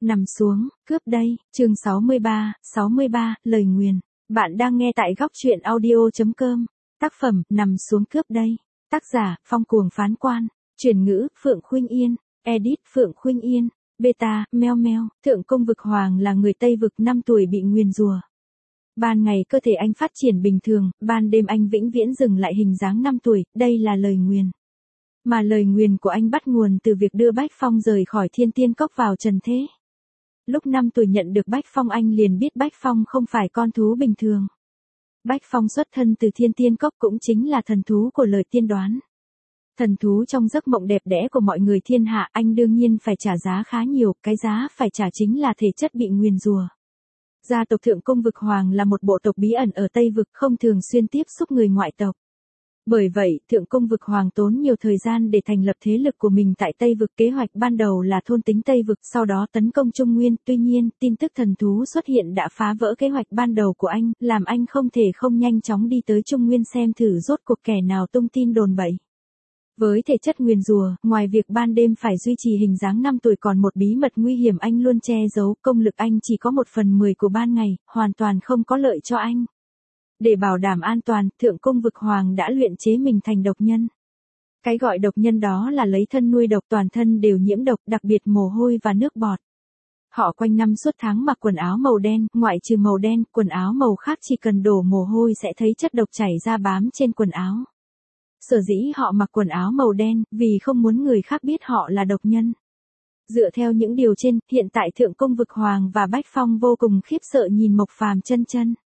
Nằm xuống, cướp đây, chương 63, lời nguyền. Bạn đang nghe tại góc truyện audio.com. Tác phẩm, Nằm xuống cướp đây. Tác giả, Phong Cuồng Phán Quan. Chuyển ngữ, Phượng Khuynh Yên. Edit, Phượng Khuynh Yên. Beta, Meo Meo. Thượng Công Vực Hoàng là người Tây Vực 5 tuổi bị nguyền rủa. Ban ngày cơ thể anh phát triển bình thường, ban đêm anh vĩnh viễn dừng lại hình dáng 5 tuổi, đây là lời nguyền. Mà lời nguyền của anh bắt nguồn từ việc đưa Bách Phong rời khỏi Thiên Tiên Cốc vào trần thế. Lúc 5 tuổi nhận được Bách Phong anh liền biết Bách Phong không phải con thú bình thường. Bách Phong xuất thân từ Thiên Tiên Cốc cũng chính là thần thú của lời tiên đoán. Thần thú trong giấc mộng đẹp đẽ của mọi người thiên hạ, anh đương nhiên phải trả giá khá nhiều, cái giá phải trả chính là thể chất bị nguyền rủa. Gia tộc Thượng Công Vực Hoàng là một bộ tộc bí ẩn ở Tây Vực, không thường xuyên tiếp xúc người ngoại tộc. Bởi vậy, Thượng Công Vực Hoàng tốn nhiều thời gian để thành lập thế lực của mình tại Tây Vực. Kế hoạch ban đầu là thôn tính Tây Vực, sau đó tấn công Trung Nguyên. Tuy nhiên, tin tức thần thú xuất hiện đã phá vỡ kế hoạch ban đầu của anh, làm anh không thể không nhanh chóng đi tới Trung Nguyên xem thử rốt cuộc kẻ nào tung tin đồn bậy. Với thể chất nguyền rủa, ngoài việc ban đêm phải duy trì hình dáng 5 tuổi còn một bí mật nguy hiểm anh luôn che giấu, công lực anh chỉ có 1/10 của ban ngày, hoàn toàn không có lợi cho anh. Để bảo đảm an toàn, Thượng Công Vực Hoàng đã luyện chế mình thành độc nhân. Cái gọi độc nhân đó là lấy thân nuôi độc, toàn thân đều nhiễm độc, đặc biệt mồ hôi và nước bọt. Họ quanh năm suốt tháng mặc quần áo màu đen, ngoại trừ màu đen, quần áo màu khác chỉ cần đổ mồ hôi sẽ thấy chất độc chảy ra bám trên quần áo. Sở dĩ họ mặc quần áo màu đen, vì không muốn người khác biết họ là độc nhân. Dựa theo những điều trên, hiện tại Thượng Công Vực Hoàng và Bách Phong vô cùng khiếp sợ nhìn Mộc Phàm chân.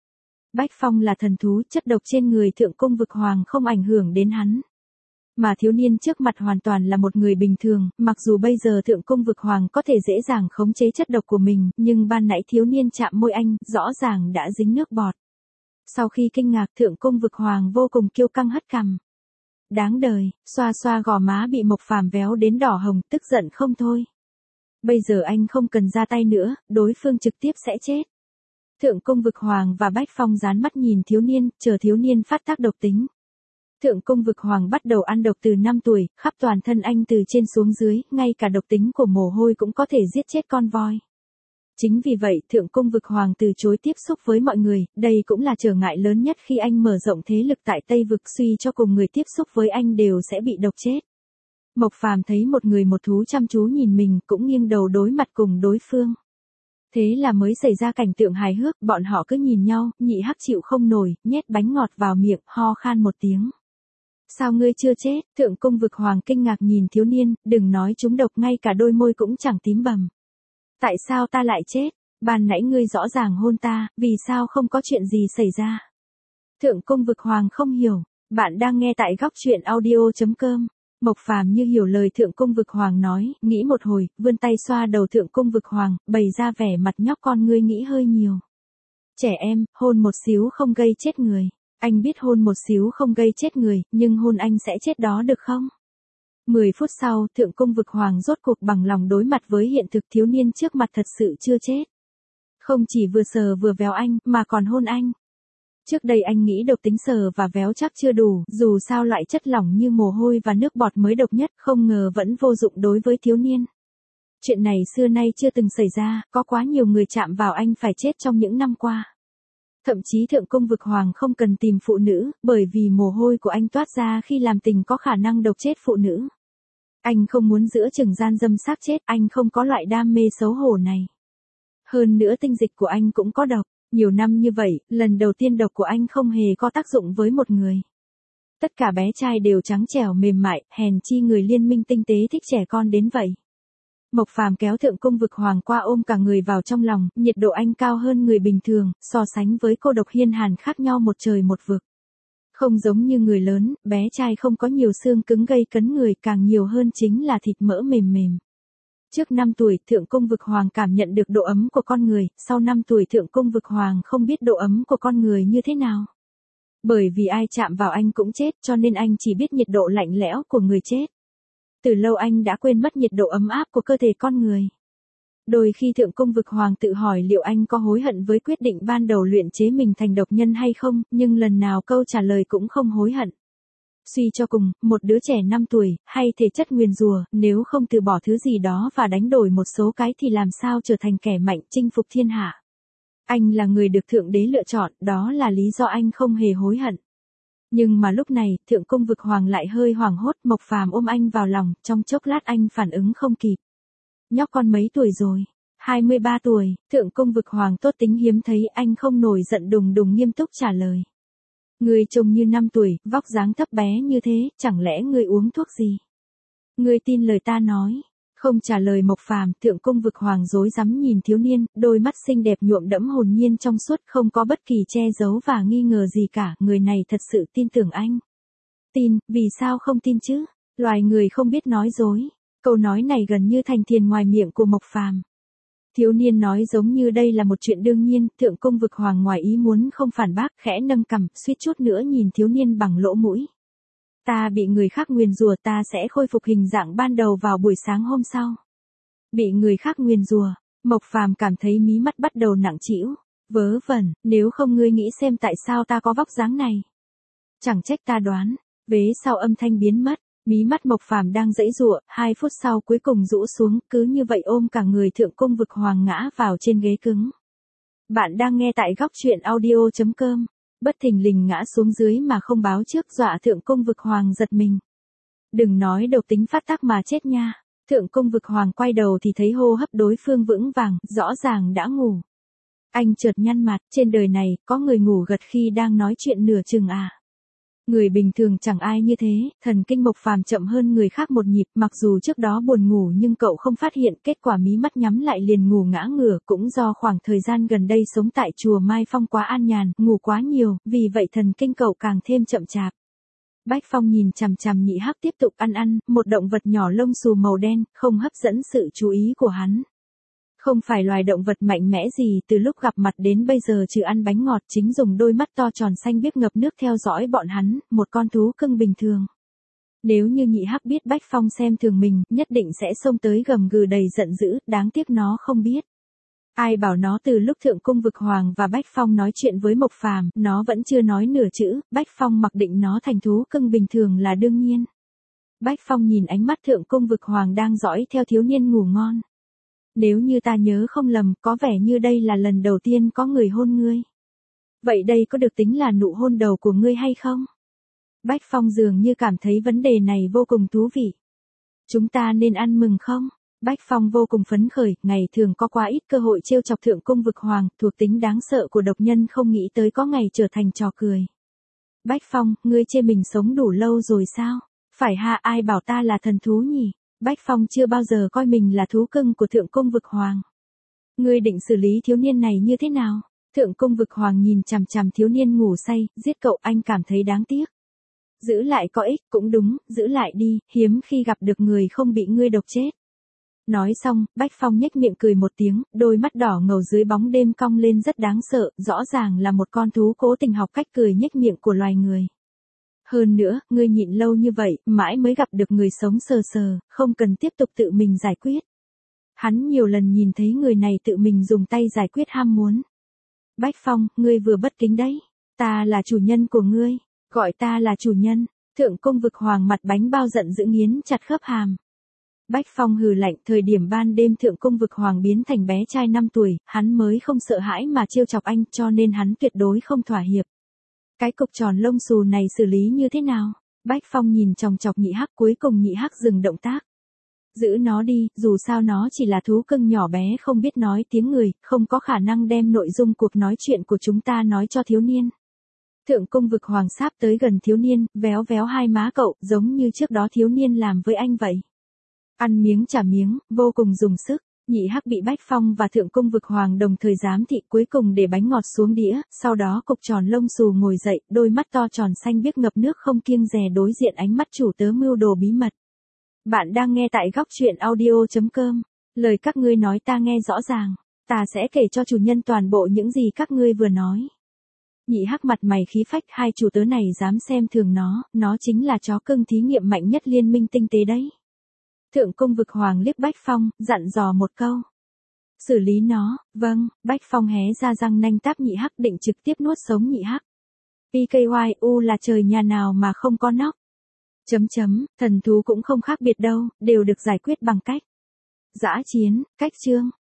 Bách Phong là thần thú, chất độc trên người Thượng Công Vực Hoàng không ảnh hưởng đến hắn. Mà thiếu niên trước mặt hoàn toàn là một người bình thường, mặc dù bây giờ Thượng Công Vực Hoàng có thể dễ dàng khống chế chất độc của mình, nhưng ban nãy thiếu niên chạm môi anh, rõ ràng đã dính nước bọt. Sau khi kinh ngạc, Thượng Công Vực Hoàng vô cùng kiêu căng hất cằm. Đáng đời, xoa xoa gò má bị Mộc Phàm véo đến đỏ hồng, tức giận không thôi. Bây giờ anh không cần ra tay nữa, đối phương trực tiếp sẽ chết. Thượng Công Vực Hoàng và Bách Phong dán mắt nhìn thiếu niên, chờ thiếu niên phát tác độc tính. Thượng Công Vực Hoàng bắt đầu ăn độc từ 5 tuổi, khắp toàn thân anh từ trên xuống dưới, ngay cả độc tính của mồ hôi cũng có thể giết chết con voi. Chính vì vậy, Thượng Công Vực Hoàng từ chối tiếp xúc với mọi người, đây cũng là trở ngại lớn nhất khi anh mở rộng thế lực tại Tây Vực, suy cho cùng người tiếp xúc với anh đều sẽ bị độc chết. Mộc Phàm thấy một người một thú chăm chú nhìn mình, cũng nghiêng đầu đối mặt cùng đối phương. Thế là mới xảy ra cảnh tượng hài hước, bọn họ cứ nhìn nhau, Nhị Hắc chịu không nổi, nhét bánh ngọt vào miệng, ho khan một tiếng. Sao ngươi chưa chết? Thượng Công Vực Hoàng kinh ngạc nhìn thiếu niên, đừng nói trúng độc, ngay cả đôi môi cũng chẳng tím bầm. Tại sao ta lại chết? Ban nãy ngươi rõ ràng hôn ta, vì sao không có chuyện gì xảy ra? Thượng Công Vực Hoàng không hiểu, bạn đang nghe tại góc truyện audio.com. Mộc Phàm như hiểu lời Thượng Công Vực Hoàng nói, nghĩ một hồi, vươn tay xoa đầu Thượng Công Vực Hoàng, bày ra vẻ mặt nhóc con, ngươi nghĩ hơi nhiều. Trẻ em, hôn một xíu không gây chết người. Anh biết hôn một xíu không gây chết người, nhưng hôn anh sẽ chết đó được không? 10 phút sau, Thượng Công Vực Hoàng rốt cuộc bằng lòng đối mặt với hiện thực, thiếu niên trước mặt thật sự chưa chết. Không chỉ vừa sờ vừa véo anh, mà còn hôn anh. Trước đây anh nghĩ độc tính sờ và véo chắc chưa đủ, dù sao loại chất lỏng như mồ hôi và nước bọt mới độc nhất, không ngờ vẫn vô dụng đối với thiếu niên. Chuyện này xưa nay chưa từng xảy ra, có quá nhiều người chạm vào anh phải chết trong những năm qua. Thậm chí Thượng Công Vực Hoàng không cần tìm phụ nữ, bởi vì mồ hôi của anh toát ra khi làm tình có khả năng độc chết phụ nữ. Anh không muốn giữa chừng gian dâm xác chết, anh không có loại đam mê xấu hổ này. Hơn nữa tinh dịch của anh cũng có độc. Nhiều năm như vậy, lần đầu tiên độc của anh không hề có tác dụng với một người. Tất cả bé trai đều trắng trẻo mềm mại, hèn chi người liên minh tinh tế thích trẻ con đến vậy. Mộc Phàm kéo Thượng Công Vực Hoàng qua ôm cả người vào trong lòng, nhiệt độ anh cao hơn người bình thường, so sánh với cô độc hiên hàn khác nhau một trời một vực. Không giống như người lớn, bé trai không có nhiều xương cứng gây cấn người, càng nhiều hơn chính là thịt mỡ mềm mềm. Trước 5 tuổi, Thượng Công Vực Hoàng cảm nhận được độ ấm của con người, sau 5 tuổi Thượng Công Vực Hoàng không biết độ ấm của con người như thế nào. Bởi vì ai chạm vào anh cũng chết, cho nên anh chỉ biết nhiệt độ lạnh lẽo của người chết. Từ lâu anh đã quên mất nhiệt độ ấm áp của cơ thể con người. Đôi khi Thượng Công Vực Hoàng tự hỏi liệu anh có hối hận với quyết định ban đầu luyện chế mình thành độc nhân hay không, nhưng lần nào câu trả lời cũng không hối hận. Suy cho cùng, một đứa trẻ 5 tuổi, hay thể chất nguyền rủa, nếu không từ bỏ thứ gì đó và đánh đổi một số cái thì làm sao trở thành kẻ mạnh chinh phục thiên hạ. Anh là người được Thượng Đế lựa chọn, đó là lý do anh không hề hối hận. Nhưng mà lúc này, Thượng Cung Vực Hoàng lại hơi hoảng hốt, Mộc Phàm ôm anh vào lòng, trong chốc lát anh phản ứng không kịp. Nhóc con mấy tuổi rồi? 23 tuổi, Thượng Cung Vực Hoàng tốt tính hiếm thấy, anh không nổi giận đùng đùng nghiêm túc trả lời. Ngươi trông như 5 tuổi, vóc dáng thấp bé như thế, chẳng lẽ ngươi uống thuốc gì? Ngươi tin lời ta nói. Không trả lời Mộc Phàm, Thượng Cung Vực Hoàng rối rắm nhìn thiếu niên, đôi mắt xinh đẹp nhuộm đẫm hồn nhiên trong suốt, không có bất kỳ che giấu và nghi ngờ gì cả, người này thật sự tin tưởng anh. Tin, vì sao không tin chứ? Loài người không biết nói dối. Câu nói này gần như thành thiền ngoài miệng của Mộc Phàm. Thiếu niên nói giống như đây là một chuyện đương nhiên, Thượng Cung Vực Hoàng ngoài ý muốn không phản bác, khẽ nâng cằm, suýt chút nữa nhìn thiếu niên bằng lỗ mũi. Ta bị người khác nguyền rủa, ta sẽ khôi phục hình dạng ban đầu vào buổi sáng hôm sau. Bị người khác nguyền rủa, Mộc Phàm cảm thấy mí mắt bắt đầu nặng trĩu. Vớ vẩn, nếu không ngươi nghĩ xem tại sao ta có vóc dáng này. Chẳng trách ta đoán, vế sau âm thanh biến mất. Mí mắt Mộc Phàm đang giãy giụa, 2 phút sau cuối cùng rũ xuống, cứ như vậy ôm cả người Thượng Cung Vực Hoàng ngã vào trên ghế cứng. Bạn đang nghe tại góc truyện audio.com. Bất thình lình ngã xuống dưới mà không báo trước, dọa Thượng Cung Vực Hoàng giật mình. Đừng nói độc tính phát tác mà chết nha. Thượng Cung Vực Hoàng quay đầu thì thấy hô hấp đối phương vững vàng, rõ ràng đã ngủ. Anh chợt nhăn mặt, trên đời này, có người ngủ gật khi đang nói chuyện nửa chừng à? Người bình thường chẳng ai như thế, thần kinh Mộc Phàm chậm hơn người khác một nhịp, mặc dù trước đó buồn ngủ nhưng cậu không phát hiện, kết quả mí mắt nhắm lại liền ngủ ngã ngửa, cũng do khoảng thời gian gần đây sống tại chùa Mai Phong quá an nhàn, ngủ quá nhiều, vì vậy thần kinh cậu càng thêm chậm chạp. Bách Phong nhìn chằm chằm Nhị Hắc tiếp tục ăn, một động vật nhỏ lông xù màu đen, không hấp dẫn sự chú ý của hắn. Không phải loài động vật mạnh mẽ gì, từ lúc gặp mặt đến bây giờ trừ ăn bánh ngọt chính dùng đôi mắt to tròn xanh biếc ngập nước theo dõi bọn hắn, một con thú cưng bình thường. Nếu như Nhị Hắc biết Bách Phong xem thường mình, nhất định sẽ xông tới gầm gừ đầy giận dữ, đáng tiếc nó không biết. Ai bảo nó từ lúc Thượng Cung Vực Hoàng và Bách Phong nói chuyện với Mộc Phàm, nó vẫn chưa nói nửa chữ, Bách Phong mặc định nó thành thú cưng bình thường là đương nhiên. Bách Phong nhìn ánh mắt Thượng Cung Vực Hoàng đang dõi theo thiếu niên ngủ ngon. Nếu như ta nhớ không lầm, có vẻ như đây là lần đầu tiên có người hôn ngươi. Vậy đây có được tính là nụ hôn đầu của ngươi hay không? Bách Phong dường như cảm thấy vấn đề này vô cùng thú vị. Chúng ta nên ăn mừng không? Bách Phong vô cùng phấn khởi, ngày thường có quá ít cơ hội trêu chọc Thượng Cung Vực Hoàng, thuộc tính đáng sợ của độc nhân không nghĩ tới có ngày trở thành trò cười. Bách Phong, ngươi chê mình sống đủ lâu rồi sao? Phải ha, ai bảo ta là thần thú nhỉ? Bách Phong chưa bao giờ coi mình là thú cưng của Thượng Cung Vực Hoàng. Ngươi định xử lý thiếu niên này như thế nào? Thượng Cung Vực Hoàng nhìn chằm chằm thiếu niên ngủ say, giết cậu anh cảm thấy đáng tiếc. Giữ lại có ích, cũng đúng, giữ lại đi, hiếm khi gặp được người không bị ngươi độc chết. Nói xong, Bách Phong nhếch miệng cười một tiếng, đôi mắt đỏ ngầu dưới bóng đêm cong lên rất đáng sợ, rõ ràng là một con thú cố tình học cách cười nhếch miệng của loài người. Hơn nữa, ngươi nhịn lâu như vậy, mãi mới gặp được người sống sờ sờ, không cần tiếp tục tự mình giải quyết. Hắn nhiều lần nhìn thấy người này tự mình dùng tay giải quyết ham muốn. Bách Phong, ngươi vừa bất kính đấy. Ta là chủ nhân của ngươi. Gọi ta là chủ nhân. Thượng Cung Vực Hoàng mặt bánh bao giận dữ nghiến chặt khớp hàm. Bách Phong hừ lạnh, thời điểm ban đêm Thượng Cung Vực Hoàng biến thành bé trai 5 tuổi, hắn mới không sợ hãi mà trêu chọc anh, cho nên hắn tuyệt đối không thỏa hiệp. Cái cục tròn lông xù này xử lý như thế nào? Bách Phong nhìn chòng chọc Nhị Hắc, cuối cùng Nhị Hắc dừng động tác. Giữ nó đi, dù sao nó chỉ là thú cưng nhỏ bé không biết nói tiếng người, không có khả năng đem nội dung cuộc nói chuyện của chúng ta nói cho thiếu niên. Thượng Cung Vực Hoàng sáp tới gần thiếu niên, véo véo hai má cậu, giống như trước đó thiếu niên làm với anh vậy. Ăn miếng trả miếng, vô cùng dùng sức. Nhị Hắc bị Bách Phong và Thượng Cung Vực Hoàng đồng thời giám thị, cuối cùng để bánh ngọt xuống đĩa, sau đó cục tròn lông xù ngồi dậy, đôi mắt to tròn xanh biếc ngập nước không kiêng dè đối diện ánh mắt chủ tớ mưu đồ bí mật. Bạn đang nghe tại góc truyện audio.com. Lời các ngươi nói ta nghe rõ ràng. Ta sẽ kể cho chủ nhân toàn bộ những gì các ngươi vừa nói. Nhị Hắc mặt mày khí phách, hai chủ tớ này dám xem thường nó chính là chó cưng thí nghiệm mạnh nhất liên minh tinh tế đấy. Thượng Cung Vực Hoàng liếc Bách Phong, dặn dò một câu. Xử lý nó, vâng. Bách Phong hé ra răng nanh táp Nhị Hắc định trực tiếp nuốt sống Nhị Hắc. PKYU là trời nhà nào mà không có nóc. Thần thú cũng không khác biệt đâu, đều được giải quyết bằng cách dã chiến, cách chương.